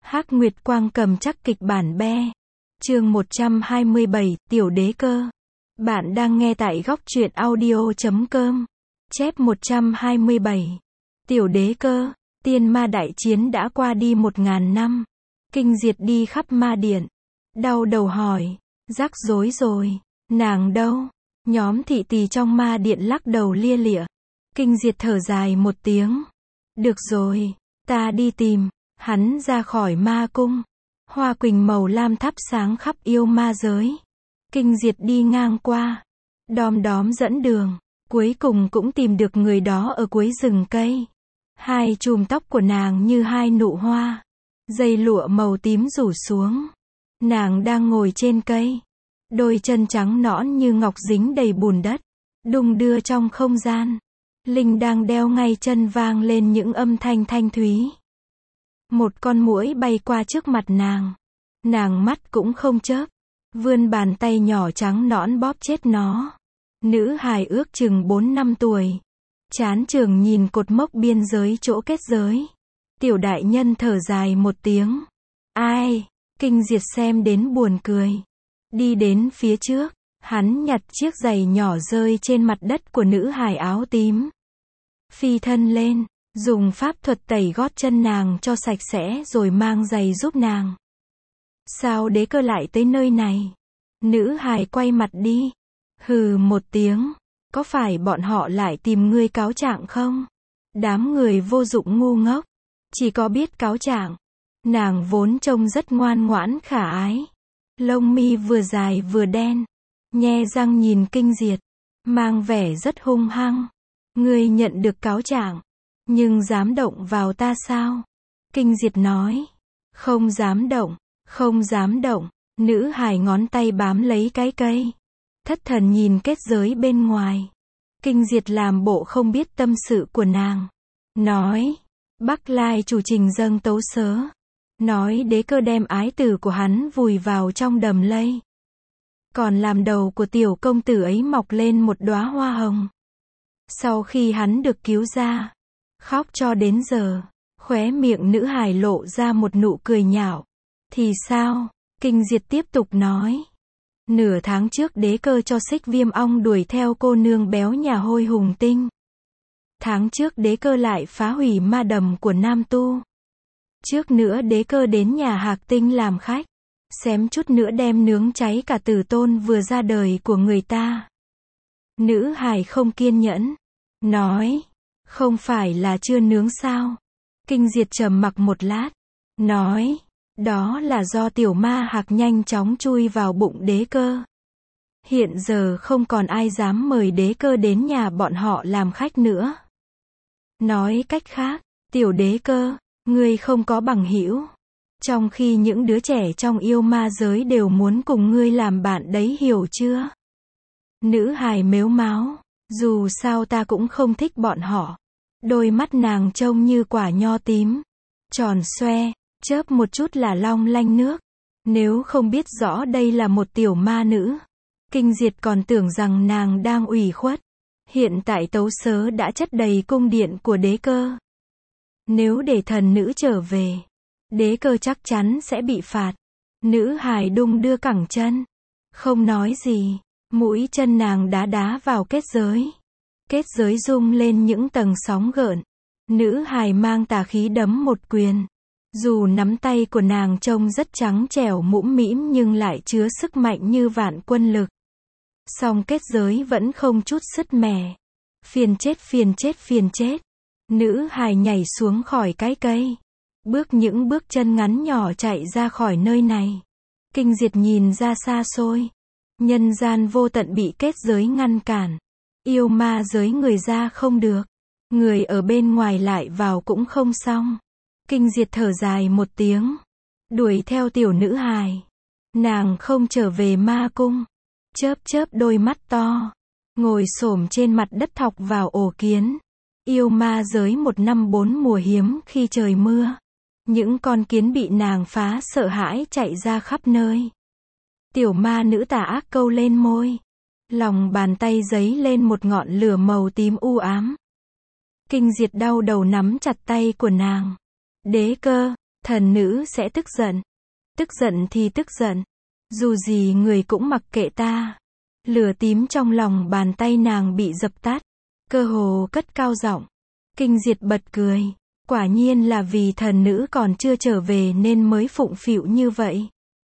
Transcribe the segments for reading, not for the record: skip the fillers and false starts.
Hắc Nguyệt Quang cầm chắc kịch bản be. Chương 127, Tiểu Đế Cơ. Bạn đang nghe tại góc truyện audio.com. Chép 127. Tiểu Đế Cơ. Tiên ma đại chiến đã qua đi 1000 năm. Kinh Diệt đi khắp ma điện. Đau đầu hỏi. Rắc rối rồi. Nàng đâu? Nhóm thị tỳ trong ma điện lắc đầu lia lịa. Kinh Diệt thở dài một tiếng. Được rồi, ta đi tìm. Hắn ra khỏi ma cung. Hoa quỳnh màu lam thắp sáng khắp yêu ma giới. Kinh Diệt đi ngang qua. Đom đóm dẫn đường. Cuối cùng cũng tìm được người đó ở cuối rừng cây. Hai chùm tóc của nàng như hai nụ hoa. Dây lụa màu tím rủ xuống. Nàng đang ngồi trên cây. Đôi chân trắng nõn như ngọc dính đầy bùn đất. Đung đưa trong không gian. Linh đang đeo ngay chân vang lên những âm thanh thanh thúy. Một con muỗi bay qua trước mặt nàng. Nàng mắt cũng không chớp. Vươn bàn tay nhỏ trắng nõn bóp chết nó. Nữ hài ước chừng 4-5 tuổi. Chán trường nhìn cột mốc biên giới chỗ kết giới. Tiểu đại nhân thở dài một tiếng. Ai? Kinh Diệt xem đến buồn cười. Đi đến phía trước. Hắn nhặt chiếc giày nhỏ rơi trên mặt đất của nữ hài áo tím. Phi thân lên. Dùng pháp thuật tẩy gót chân nàng cho sạch sẽ rồi mang giày giúp nàng. Sao Đế Cơ lại tới nơi này? Nữ hài quay mặt đi. Hừ một tiếng. Có phải bọn họ lại tìm ngươi cáo trạng không? Đám người vô dụng ngu ngốc. Chỉ có biết cáo trạng. Nàng vốn trông rất ngoan ngoãn khả ái. Lông mi vừa dài vừa đen. Nhe răng nhìn Kinh Diệt. Mang vẻ rất hung hăng. Ngươi nhận được cáo trạng. Nhưng dám động vào ta sao? Kinh Diệt nói. Không dám động, không dám động. Nữ hài ngón tay bám lấy cái cây. Thất thần nhìn kết giới bên ngoài. Kinh Diệt làm bộ không biết tâm sự của nàng. Nói. Bắc Lai chủ trình dâng tấu sớ. Nói Đế Cơ đem ái tử của hắn vùi vào trong đầm lây. Còn làm đầu của tiểu công tử ấy mọc lên một đóa hoa hồng. Sau khi hắn được cứu ra. Khóc cho đến giờ. Khóe miệng nữ hài lộ ra một nụ cười nhạo. Thì sao? Kinh Diệt tiếp tục nói. Nửa tháng trước Đế Cơ cho Xích Viêm ong đuổi theo cô nương béo nhà Hôi Hùng Tinh. Tháng trước Đế Cơ lại phá hủy ma đầm của Nam Tu. Trước nữa Đế Cơ đến nhà Hạc Tinh làm khách. Xém chút nữa đem nướng cháy cả tử tôn vừa ra đời của người ta. Nữ hài không kiên nhẫn. Nói. Không phải là chưa nướng sao? Kinh Diệt trầm mặc một lát. Nói. Đó là do tiểu ma Hạc nhanh chóng chui vào bụng Đế Cơ. Hiện giờ không còn ai dám mời Đế Cơ đến nhà bọn họ làm khách nữa. Nói cách khác, tiểu Đế Cơ, ngươi không có bằng hữu. Trong khi những đứa trẻ trong yêu ma giới đều muốn cùng ngươi làm bạn đấy, hiểu chưa? Nữ hài mếu máo. Dù sao ta cũng không thích bọn họ. Đôi mắt nàng trông như quả nho tím. Tròn xoe, chớp một chút là long lanh nước. Nếu không biết rõ đây là một tiểu ma nữ. Kinh Diệt còn tưởng rằng nàng đang ủy khuất. Hiện tại tấu sớ đã chất đầy cung điện của Đế Cơ. Nếu để thần nữ trở về, Đế Cơ chắc chắn sẽ bị phạt. Nữ hài đung đưa cẳng chân. Không nói gì. Mũi chân nàng đá đá vào kết giới. Kết giới rung lên những tầng sóng gợn. Nữ hài mang tà khí đấm một quyền. Dù nắm tay của nàng trông rất trắng trẻo mũm mĩm nhưng lại chứa sức mạnh như vạn quân lực. Song kết giới vẫn không chút sứt mẻ. Phiền chết phiền chết phiền chết. Nữ hài nhảy xuống khỏi cái cây. Bước những bước chân ngắn nhỏ chạy ra khỏi nơi này. Kinh Diệt nhìn ra xa xôi. Nhân gian vô tận bị kết giới ngăn cản. Yêu ma giới người ra không được. Người ở bên ngoài lại vào cũng không xong. Kinh Diệt thở dài một tiếng. Đuổi theo tiểu nữ hài. Nàng không trở về ma cung. Chớp chớp đôi mắt to. Ngồi xổm trên mặt đất thọc vào ổ kiến. Yêu ma giới 1 năm 4 mùa hiếm khi trời mưa. Những con kiến bị nàng phá sợ hãi chạy ra khắp nơi. Tiểu ma nữ tà ác câu lên môi. Lòng bàn tay giấy lên một ngọn lửa màu tím u ám. Kinh Diệt đau đầu nắm chặt tay của nàng. Đế Cơ, Thần nữ sẽ tức giận. Tức giận thì tức giận. Dù gì người cũng mặc kệ ta. Lửa tím trong lòng bàn tay nàng bị dập tắt. Cơ hồ cất cao giọng. Kinh Diệt bật cười. Quả nhiên là vì thần nữ còn chưa trở về nên mới phụng phịu như vậy.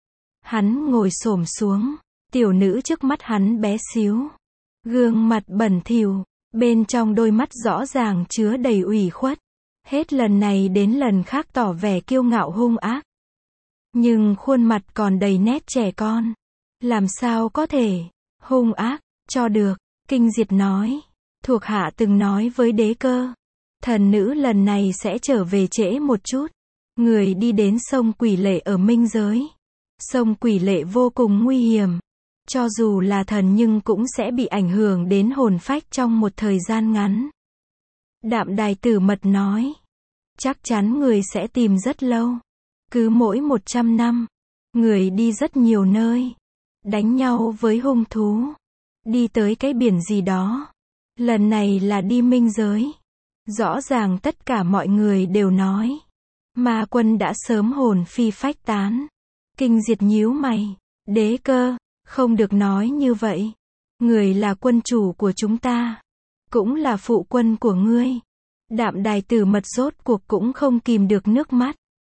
Hắn ngồi xổm xuống. Tiểu nữ trước mắt hắn bé xíu. Gương mặt bẩn thỉu. Bên trong đôi mắt rõ ràng chứa đầy ủy khuất. Hết lần này đến lần khác tỏ vẻ kiêu ngạo hung ác. Nhưng khuôn mặt còn đầy nét trẻ con. Làm sao có thể hung ác cho được. Kinh Diệt nói. Thuộc hạ từng nói với Đế Cơ. Thần nữ lần này sẽ trở về trễ một chút. Người đi đến sông Quỷ Lệ ở Minh Giới. Sông Quỷ Lệ vô cùng nguy hiểm. Cho dù là thần nhưng cũng sẽ bị ảnh hưởng đến hồn phách trong một thời gian ngắn. Đạm Đài Tử Mật nói. Chắc chắn người sẽ tìm rất lâu. Cứ mỗi 100 năm. Người đi rất nhiều nơi. Đánh nhau với hung thú. Đi tới cái biển gì đó. Lần này là đi Minh Giới. Rõ ràng tất cả mọi người đều nói. Ma Quân đã sớm hồn phi phách tán. Kinh Diệt nhíu mày. Đế Cơ, không được nói như vậy. Người là quân chủ của chúng ta. Cũng là phụ quân của ngươi. Đạm Đài Tử Mật rốt cuộc cũng không kìm được nước mắt.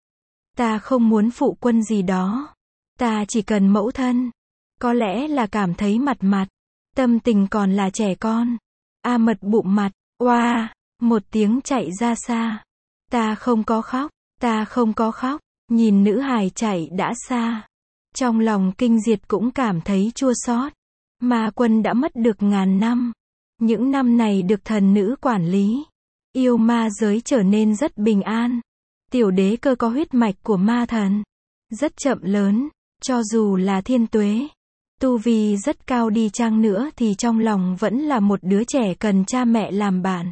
Ta không muốn phụ quân gì đó. Ta chỉ cần mẫu thân. Có lẽ là cảm thấy mặt mặt. Tâm tình còn là trẻ con. A Mật bụng mặt. Oa, một tiếng chạy ra xa. Ta không có khóc. Ta không có khóc. Nhìn nữ hài chạy đã xa. Trong lòng Kinh Diệt cũng cảm thấy chua xót. Ma Quân đã mất được ngàn năm. Những năm này được thần nữ quản lý. Yêu ma giới trở nên rất bình an. Tiểu Đế Cơ có huyết mạch của ma thần. Rất chậm lớn. Cho dù là thiên tuế. Tu vi rất cao đi chăng nữa thì trong lòng vẫn là một đứa trẻ cần cha mẹ làm bạn.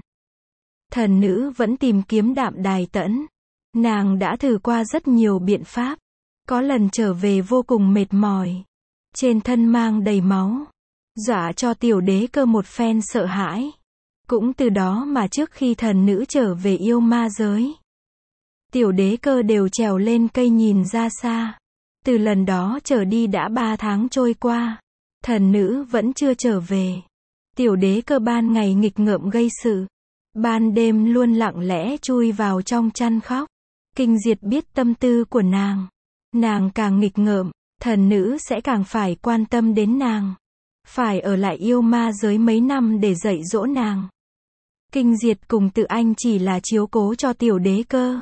Thần nữ vẫn tìm kiếm Đạm Đài Tẫn. Nàng đã thử qua rất nhiều biện pháp. Có lần trở về vô cùng mệt mỏi. Trên thân mang đầy máu. Dọa cho Tiểu Đế Cơ một phen sợ hãi. Cũng từ đó mà trước khi thần nữ trở về yêu ma giới. Tiểu Đế Cơ đều trèo lên cây nhìn ra xa. Từ lần đó trở đi đã 3 tháng trôi qua. Thần nữ vẫn chưa trở về. Tiểu Đế Cơ ban ngày nghịch ngợm gây sự. Ban đêm luôn lặng lẽ chui vào trong chăn khóc. Kinh Diệt biết tâm tư của nàng. Nàng càng nghịch ngợm, thần nữ sẽ càng phải quan tâm đến nàng. Phải ở lại yêu ma giới mấy năm để dạy dỗ nàng. Kinh Diệt cùng Tự Anh chỉ là chiếu cố cho Tiểu Đế Cơ.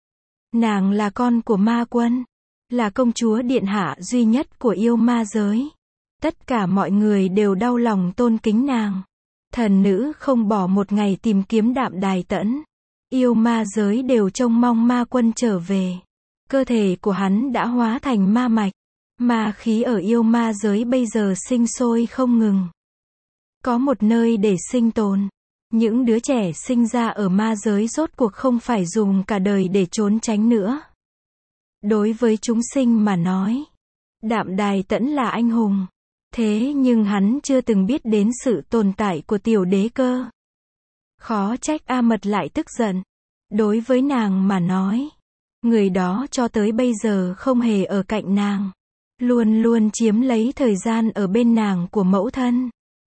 Nàng là con của Ma Quân. Là công chúa điện hạ duy nhất của yêu ma giới. Tất cả mọi người đều đau lòng tôn kính nàng. Thần nữ không bỏ một ngày tìm kiếm Đạm Đài Tẫn. Yêu ma giới đều trông mong Ma Quân trở về. Cơ thể của hắn đã hóa thành ma mạch. Ma khí ở yêu ma giới bây giờ sinh sôi không ngừng. Có một nơi để sinh tồn. Những đứa trẻ sinh ra ở ma giới rốt cuộc không phải dùng cả đời để trốn tránh nữa. Đối với chúng sinh mà nói, Đạm Đài Tẫn là anh hùng. Thế nhưng hắn chưa từng biết đến sự tồn tại của Tiểu Đế Cơ. Khó trách A Mật lại tức giận. Đối với nàng mà nói, người đó cho tới bây giờ không hề ở cạnh nàng. Luôn luôn chiếm lấy thời gian ở bên nàng của mẫu thân.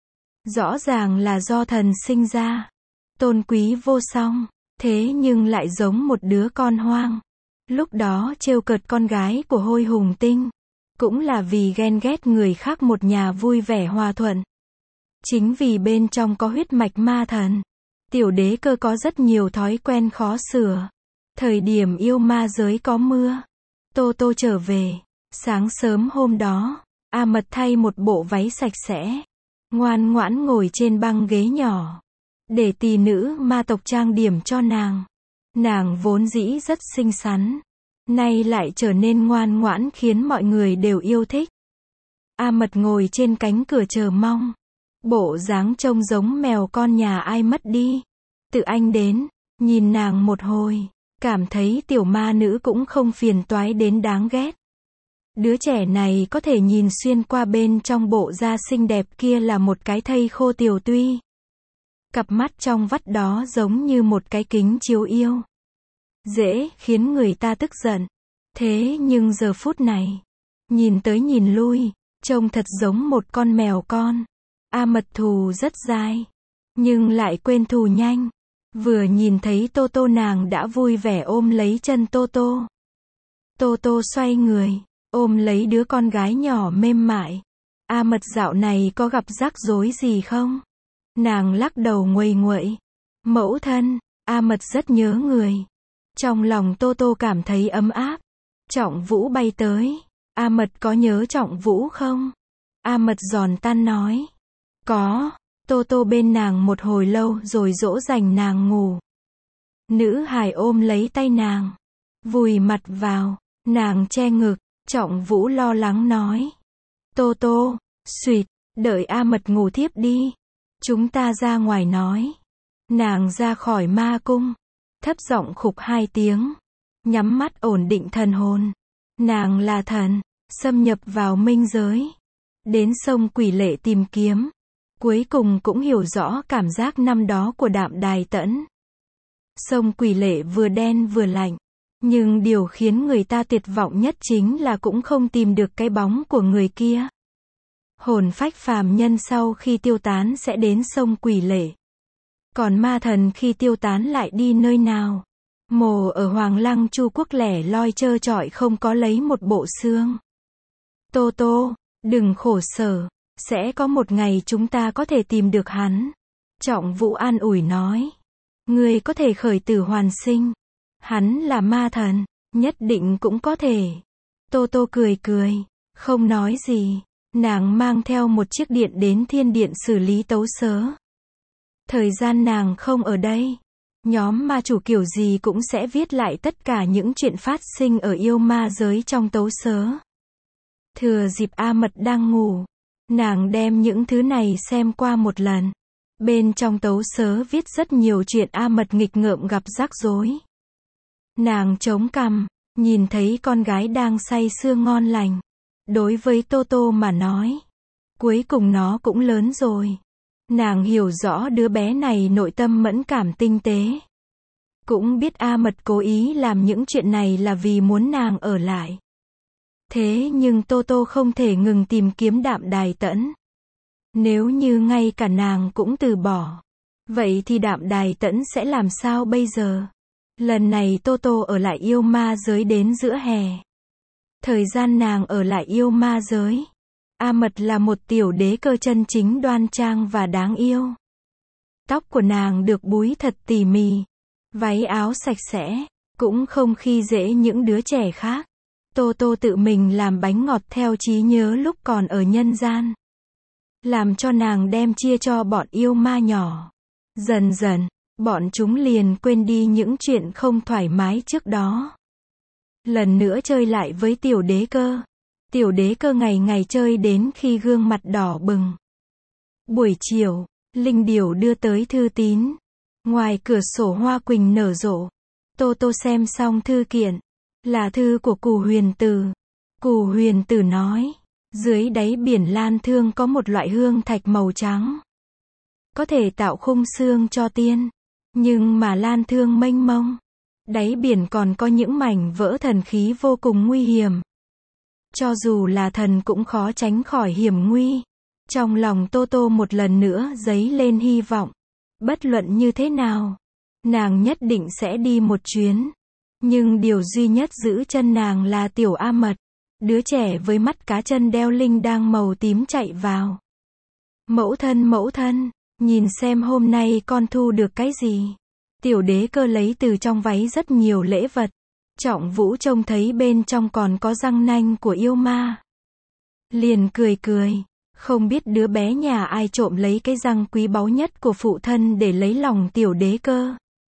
Rõ ràng là do thần sinh ra. Tôn quý vô song. Thế nhưng lại giống một đứa con hoang. Lúc đó trêu cợt con gái của Hôi Hùng Tinh. Cũng là vì ghen ghét người khác một nhà vui vẻ hòa thuận. Chính vì bên trong có huyết mạch ma thần. Tiểu Đế Cơ có rất nhiều thói quen khó sửa. Thời điểm yêu ma giới có mưa. Tô Tô trở về. Sáng sớm hôm đó, A Mật thay một bộ váy sạch sẽ. Ngoan ngoãn ngồi trên băng ghế nhỏ. Để tỷ nữ ma tộc trang điểm cho nàng. Nàng vốn dĩ rất xinh xắn. Nay lại trở nên ngoan ngoãn khiến mọi người đều yêu thích. A Mật ngồi trên cánh cửa chờ mong. Bộ dáng trông giống mèo con nhà ai mất đi. Tự Anh đến, nhìn nàng một hồi. Cảm thấy tiểu ma nữ cũng không phiền toái đến đáng ghét. Đứa trẻ này có thể nhìn xuyên qua bên trong bộ da xinh đẹp kia là một cái thây khô tiểu tuy. Cặp mắt trong vắt đó giống như một cái kính chiếu yêu. dễ khiến người ta tức giận. Thế nhưng giờ phút này, nhìn tới nhìn lui, trông thật giống một con mèo con. A Mật thù rất dai, nhưng lại quên thù nhanh. Vừa nhìn thấy Tô Tô nàng đã vui vẻ ôm lấy chân Tô Tô. Tô Tô xoay người, ôm lấy đứa con gái nhỏ mềm mại. A Mật dạo này có gặp rắc rối gì không? Nàng lắc đầu nguầy nguậy. Mẫu thân, A Mật rất nhớ người. Trong lòng Tô Tô cảm thấy ấm áp. Trọng Vũ bay tới. A Mật có nhớ Trọng Vũ không? A Mật giòn tan nói. Có. Tô Tô bên nàng một hồi lâu rồi dỗ dành nàng ngủ. Nữ hài ôm lấy tay nàng, vùi mặt vào, nàng che ngực. Trọng Vũ lo lắng nói. Tô Tô, suýt, đợi A Mật ngủ thiếp đi. Chúng ta ra ngoài nói. Nàng ra khỏi ma cung, thấp giọng khục 2 tiếng, nhắm mắt ổn định thần hồn. Nàng là thần, xâm nhập vào minh giới, đến sông Quỷ Lệ tìm kiếm, cuối cùng cũng hiểu rõ cảm giác năm đó của Đạm Đài Tẫn. Sông Quỷ Lệ vừa đen vừa lạnh, nhưng điều khiến người ta tuyệt vọng nhất chính là cũng không tìm được cái bóng của người kia. Hồn phách phàm nhân sau khi tiêu tán sẽ đến sông Quỷ Lệ. Còn ma thần khi tiêu tán lại đi nơi nào? Mồ ở Hoàng Lăng Chu Quốc lẻ loi trơ trọi không có lấy một bộ xương. Tô Tô, đừng khổ sở, sẽ có một ngày chúng ta có thể tìm được hắn. Trọng Vũ an ủi nói. Ngươi có thể khởi tử hoàn sinh. Hắn là ma thần, nhất định cũng có thể. Tô Tô cười cười, không nói gì. Nàng mang theo một chiếc điện đến thiên điện xử lý tấu sớ. Thời gian nàng không ở đây, nhóm ma chủ kiểu gì cũng sẽ viết lại tất cả những chuyện phát sinh ở yêu ma giới trong tấu sớ. Thừa dịp A Mật đang ngủ, nàng đem những thứ này xem qua một lần. Bên trong tấu sớ viết rất nhiều chuyện A Mật nghịch ngợm gặp rắc rối. Nàng chống cằm, nhìn thấy con gái đang say sưa ngon lành. Đối với Tô Tô mà nói, cuối cùng nó cũng lớn rồi. Nàng hiểu rõ đứa bé này nội tâm mẫn cảm tinh tế. Cũng biết A Mật cố ý làm những chuyện này là vì muốn nàng ở lại. Thế nhưng Tô Tô không thể ngừng tìm kiếm Đạm Đài Tẫn. Nếu như ngay cả nàng cũng từ bỏ, vậy thì Đạm Đài Tẫn sẽ làm sao bây giờ? Lần này Tô Tô ở lại yêu ma giới đến giữa hè. Thời gian nàng ở lại yêu ma giới, A Mật là một tiểu đế cơ chân chính đoan trang và đáng yêu. Tóc của nàng được búi thật tỉ mỉ, váy áo sạch sẽ, cũng không khi dễ những đứa trẻ khác. Tô Tô tự mình làm bánh ngọt theo trí nhớ lúc còn ở nhân gian, làm cho nàng đem chia cho bọn yêu ma nhỏ. Dần dần, bọn chúng liền quên đi những chuyện không thoải mái trước đó. Lần nữa chơi lại với tiểu đế cơ. Tiểu đế cơ ngày ngày chơi đến khi gương mặt đỏ bừng. Buổi chiều, Linh Điểu đưa tới thư tín. Ngoài cửa sổ hoa quỳnh nở rộ. Tô Tô xem xong thư kiện. Là thư của Cù Huyền Tử. Cù Huyền Tử nói, dưới đáy biển Lan Thương có một loại hương thạch màu trắng. Có thể tạo khung xương cho tiên. Nhưng mà Lan Thương mênh mông. Đáy biển còn có những mảnh vỡ thần khí vô cùng nguy hiểm. Cho dù là thần cũng khó tránh khỏi hiểm nguy. Trong lòng Tô Tô một lần nữa dấy lên hy vọng. Bất luận như thế nào, nàng nhất định sẽ đi một chuyến. Nhưng điều duy nhất giữ chân nàng là tiểu A Mật. Đứa trẻ với mắt cá chân đeo linh đang màu tím chạy vào. Mẫu thân, nhìn xem hôm nay con thu được cái gì. Tiểu đế cơ lấy từ trong váy rất nhiều lễ vật. Trọng Vũ trông thấy bên trong còn có răng nanh của yêu ma. Liền cười cười, không biết đứa bé nhà ai trộm lấy cái răng quý báu nhất của phụ thân để lấy lòng tiểu đế cơ.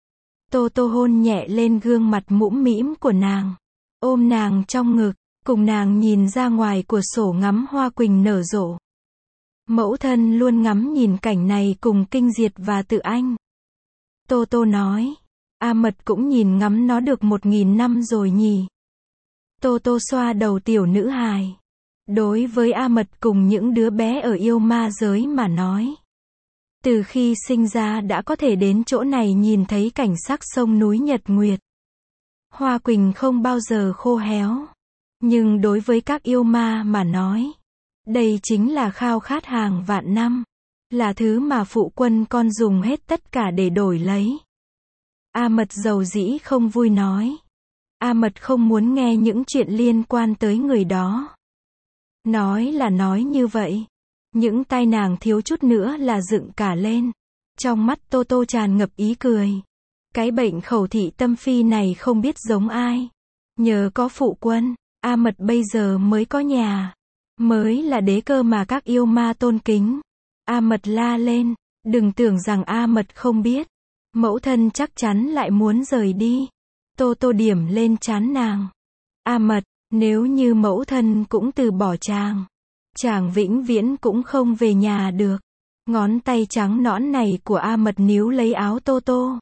Tô Tô hôn nhẹ lên gương mặt mũm mĩm của nàng, ôm nàng trong ngực, cùng nàng nhìn ra ngoài cửa sổ ngắm hoa quỳnh nở rộ. Mẫu thân luôn ngắm nhìn cảnh này cùng kinh diệt và tự anh. Tô Tô nói, A Mật cũng nhìn ngắm nó được 1000 năm rồi nhỉ. Tô Tô xoa đầu tiểu nữ hài. Đối với A Mật cùng những đứa bé ở yêu ma giới mà nói, từ khi sinh ra đã có thể đến chỗ này nhìn thấy cảnh sắc sông núi nhật nguyệt. Hoa quỳnh không bao giờ khô héo. Nhưng đối với các yêu ma mà nói, đây chính là khao khát hàng vạn năm. Là thứ mà phụ quân con dùng hết tất cả để đổi lấy. A Mật dầu dĩ không vui nói. A Mật không muốn nghe những chuyện liên quan tới người đó. Nói là nói như vậy. Những tai nàng thiếu chút nữa là dựng cả lên. Trong mắt Tô Tô tràn ngập ý cười. Cái bệnh khẩu thị tâm phi này không biết giống ai. Nhờ có phụ quân, A Mật bây giờ mới có nhà. Mới là đế cơ mà các yêu ma tôn kính. A Mật la lên. Đừng tưởng rằng A Mật không biết. Mẫu thân chắc chắn lại muốn rời đi. Tô Tô điểm lên trán nàng. A Mật, nếu như mẫu thân cũng từ bỏ chàng vĩnh viễn cũng không về nhà được. Ngón tay trắng nõn này của A Mật níu lấy áo Tô Tô.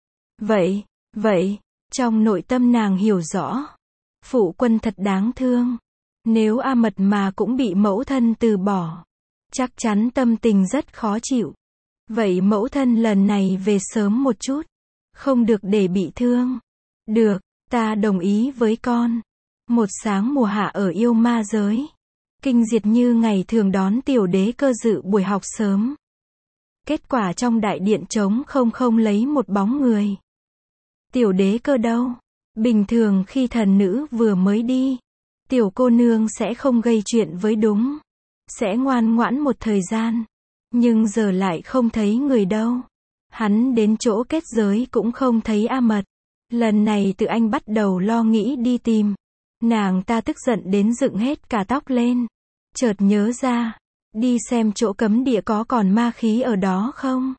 Vậy, trong nội tâm nàng hiểu rõ. Phụ quân thật đáng thương. Nếu A Mật mà cũng bị mẫu thân từ bỏ, chắc chắn tâm tình rất khó chịu. Vậy mẫu thân lần này về sớm một chút. Không được để bị thương. Được, ta đồng ý với con. Một sáng mùa hạ ở yêu ma giới. Kinh Diệt như ngày thường đón tiểu đế cơ dự buổi học sớm. Kết quả trong đại điện trống không lấy một bóng người. Tiểu đế cơ đâu? Bình thường khi thần nữ vừa mới đi, tiểu cô nương sẽ không gây chuyện với đúng. Sẽ ngoan ngoãn một thời gian. Nhưng giờ lại không thấy người đâu. Hắn đến chỗ kết giới cũng không thấy A Mật. Lần này tự anh bắt đầu lo nghĩ đi tìm. Nàng ta tức giận đến dựng hết cả tóc lên. Chợt nhớ ra, đi xem chỗ cấm địa có còn ma khí ở đó không.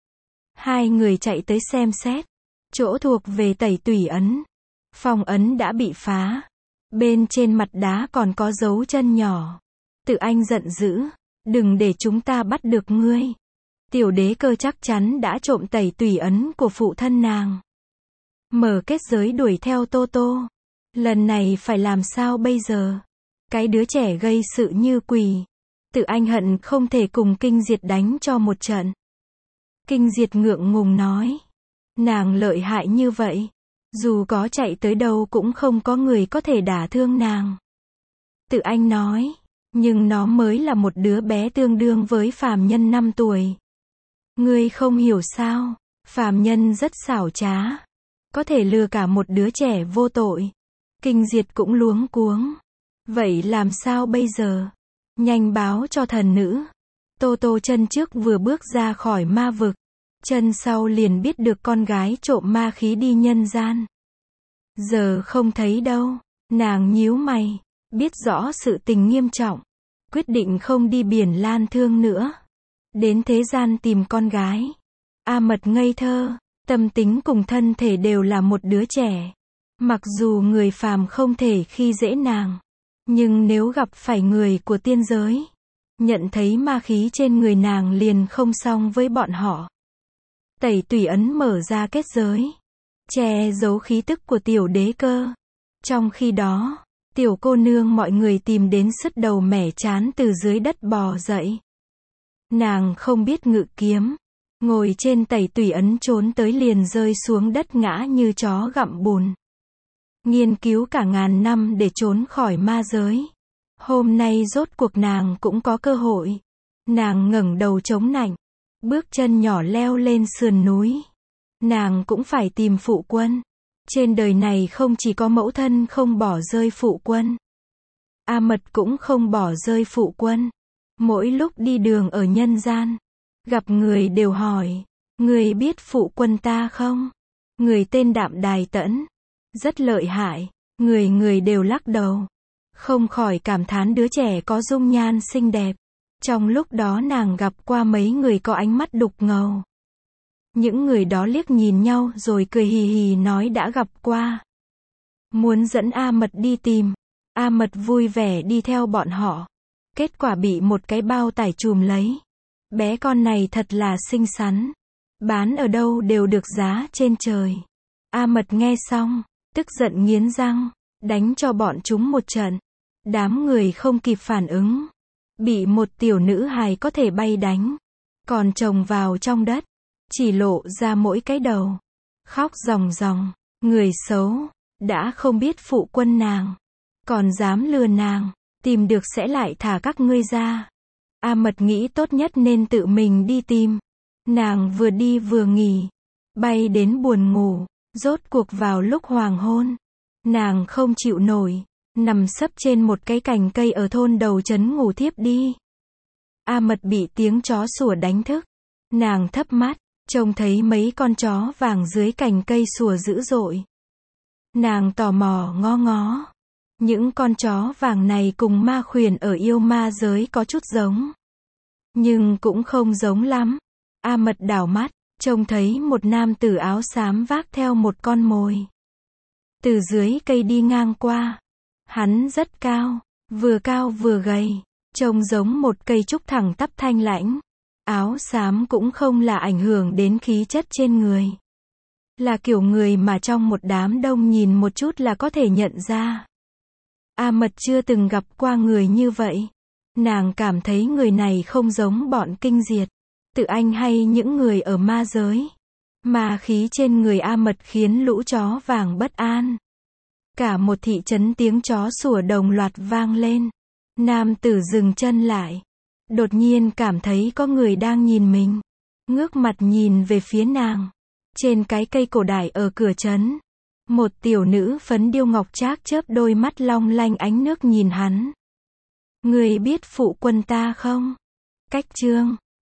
Hai người chạy tới xem xét. Chỗ thuộc về Tẩy Tủy ấn. Phong ấn đã bị phá. Bên trên mặt đá còn có dấu chân nhỏ. Tự anh giận dữ. Đừng để chúng ta bắt được ngươi. Tiểu đế cơ chắc chắn đã trộm Tẩy Tủy ấn của phụ thân nàng. Mở kết giới đuổi theo Tô Tô. Lần này phải làm sao bây giờ? Cái đứa trẻ gây sự như quỷ. Tự anh hận không thể cùng Kinh Diệt đánh cho một trận. Kinh Diệt ngượng ngùng nói. Nàng lợi hại như vậy. Dù có chạy tới đâu cũng không có người có thể đả thương nàng. Tự anh nói. Nhưng nó mới là một đứa bé tương đương với phàm nhân 5 tuổi. Ngươi không hiểu sao? Phàm nhân rất xảo trá. Có thể lừa cả một đứa trẻ vô tội. Kinh Diệt cũng luống cuống. Vậy làm sao bây giờ? Nhanh báo cho thần nữ. Tô Tô chân trước vừa bước ra khỏi ma vực. Chân sau liền biết được con gái trộm ma khí đi nhân gian. Giờ không thấy đâu. Nàng nhíu mày. Biết rõ sự tình nghiêm trọng. Quyết định không đi Biển Lan Thương nữa. Đến thế gian tìm con gái. A Mật ngây thơ. Tâm tính cùng thân thể đều là một đứa trẻ. Mặc dù người phàm không thể khi dễ nàng. Nhưng nếu gặp phải người của tiên giới, nhận thấy ma khí trên người nàng liền không xong với bọn họ. Tẩy Tủy ấn mở ra kết giới. Che giấu khí tức của tiểu đế cơ. Trong khi đó, tiểu cô nương mọi người tìm đến sứt đầu mẻ chán từ dưới đất bò dậy. Nàng không biết ngự kiếm. Ngồi trên Tẩy Tủy ấn trốn tới liền rơi xuống đất ngã như chó gặm bùn. Nghiên cứu cả ngàn năm để trốn khỏi ma giới. Hôm nay rốt cuộc nàng cũng có cơ hội. Nàng ngẩng đầu chống nạnh. Bước chân nhỏ leo lên sườn núi. Nàng cũng phải tìm phụ quân. Trên đời này không chỉ có mẫu thân không bỏ rơi phụ quân. A Mật cũng không bỏ rơi phụ quân. Mỗi lúc đi đường ở nhân gian, gặp người đều hỏi. Người biết phụ quân ta không? Người tên Đạm Đài Tẫn. Rất lợi hại. Người đều lắc đầu. Không khỏi cảm thán đứa trẻ có dung nhan xinh đẹp. Trong lúc đó nàng gặp qua mấy người có ánh mắt đục ngầu. Những người đó liếc nhìn nhau rồi cười hì hì nói đã gặp qua. Muốn dẫn A Mật đi tìm. A Mật vui vẻ đi theo bọn họ. Kết quả bị một cái bao tải trùm lấy. Bé con này thật là xinh xắn. Bán ở đâu đều được giá trên trời. A Mật nghe xong, tức giận nghiến răng, đánh cho bọn chúng một trận. Đám người không kịp phản ứng. Bị một tiểu nữ hài có thể bay đánh. Còn chồng vào trong đất. Chỉ lộ ra mỗi cái đầu. Khóc ròng ròng. Người xấu. Đã không biết phụ quân nàng, còn dám lừa nàng, tìm được sẽ lại thả các ngươi ra. A Mật nghĩ tốt nhất nên tự mình đi tìm. Nàng vừa đi vừa nghỉ, bay đến buồn ngủ, rốt cuộc vào lúc hoàng hôn. Nàng không chịu nổi, nằm sấp trên một cái cành cây ở thôn đầu trấn ngủ thiếp đi. A Mật bị tiếng chó sủa đánh thức. Nàng thấp mắt, trông thấy mấy con chó vàng dưới cành cây sủa dữ dội. Nàng tò mò ngó ngó. Những con chó vàng này cùng ma khuyển ở yêu ma giới có chút giống, nhưng cũng không giống lắm. A Mật đảo mắt, trông thấy một nam tử áo xám vác theo một con mồi. Từ dưới cây đi ngang qua. Hắn rất cao vừa gầy, trông giống một cây trúc thẳng tắp thanh lãnh. Áo xám cũng không là ảnh hưởng đến khí chất trên người. Là kiểu người mà trong một đám đông nhìn một chút là có thể nhận ra. A Mật chưa từng gặp qua người như vậy. Nàng cảm thấy người này không giống bọn kinh diệt, Tự Anh hay những người ở ma giới. Ma khí trên người A Mật khiến lũ chó vàng bất an. Cả một thị trấn tiếng chó sủa đồng loạt vang lên. Nam tử dừng chân lại. Đột nhiên cảm thấy có người đang nhìn mình. Ngước mặt nhìn về phía nàng. Trên cái cây cổ đại ở cửa trấn, một tiểu nữ phấn điêu ngọc trác chớp đôi mắt long lanh ánh nước nhìn hắn. Người biết phụ quân ta không? Cách chương